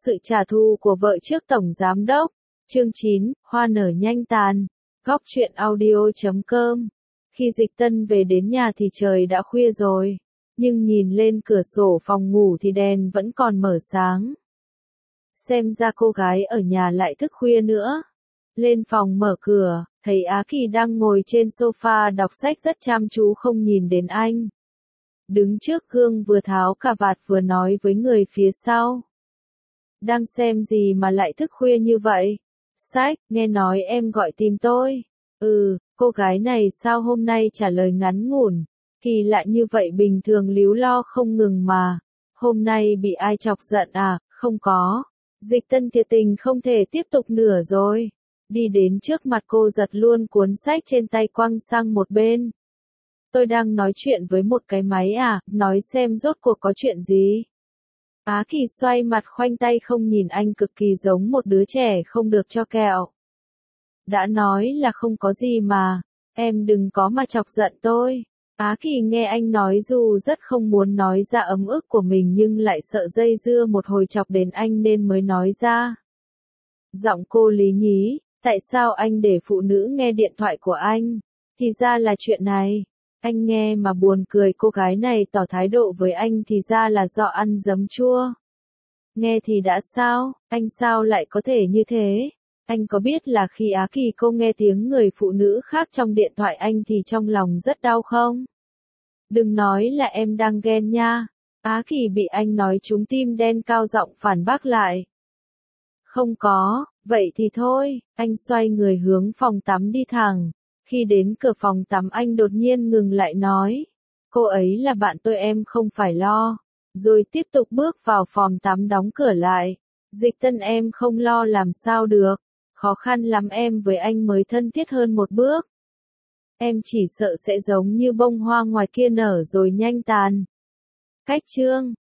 sự trả thù của vợ trước tổng giám đốc. Chương 9, hoa nở nhanh tàn. Góc truyện audio.com. Khi Dịch Tân về đến nhà thì trời đã khuya rồi, nhưng nhìn lên cửa sổ phòng ngủ thì đèn vẫn còn mở sáng. Xem ra cô gái ở nhà lại thức khuya nữa. Lên phòng mở cửa, thấy Á Kỳ đang ngồi trên sofa đọc sách rất chăm chú không nhìn đến anh. Đứng trước gương vừa tháo cà vạt vừa nói với người phía sau. Đang xem gì mà lại thức khuya như vậy? Sách, nghe nói em gọi tìm tôi. Cô gái này sao hôm nay trả lời ngắn ngủn, kỳ lạ như vậy, bình thường líu lo không ngừng mà. Hôm nay bị ai chọc giận à? Không có. Dịch Tân thiệt tình không thể tiếp tục nữa rồi. Đi đến trước mặt cô giật luôn cuốn sách trên tay quăng sang một bên. Tôi đang nói chuyện với một cái máy à, nói xem rốt cuộc có chuyện gì. Á Kỳ xoay mặt khoanh tay không nhìn anh, cực kỳ giống một đứa trẻ không được cho kẹo. Đã nói là không có gì mà, em đừng có mà chọc giận tôi. Á Kỳ nghe anh nói dù rất không muốn nói ra ấm ức của mình nhưng lại sợ dây dưa một hồi chọc đến anh nên mới nói ra. Giọng cô lý nhí, tại sao anh để phụ nữ nghe điện thoại của anh? Thì ra là chuyện này. Anh nghe mà buồn cười, cô gái này tỏ thái độ với anh thì ra là do ăn giấm chua. Nghe thì đã sao, anh sao lại có thể như thế? Anh có biết là khi Á Kỳ cô nghe tiếng người phụ nữ khác trong điện thoại anh thì trong lòng rất đau không? Đừng nói là em đang ghen nha. Á Kỳ bị anh nói trúng tim đen, cao giọng phản bác lại. Không có, vậy thì thôi. Anh xoay người hướng phòng tắm đi thẳng. Khi đến cửa phòng tắm anh đột nhiên ngừng lại nói. Cô ấy là bạn tôi, em không phải lo. Rồi tiếp tục bước vào phòng tắm đóng cửa lại. Dịch Tân, em không lo làm sao được. Khó khăn lắm em với anh mới thân thiết hơn một bước. Em chỉ sợ sẽ giống như bông hoa ngoài kia nở rồi nhanh tàn. Cách chương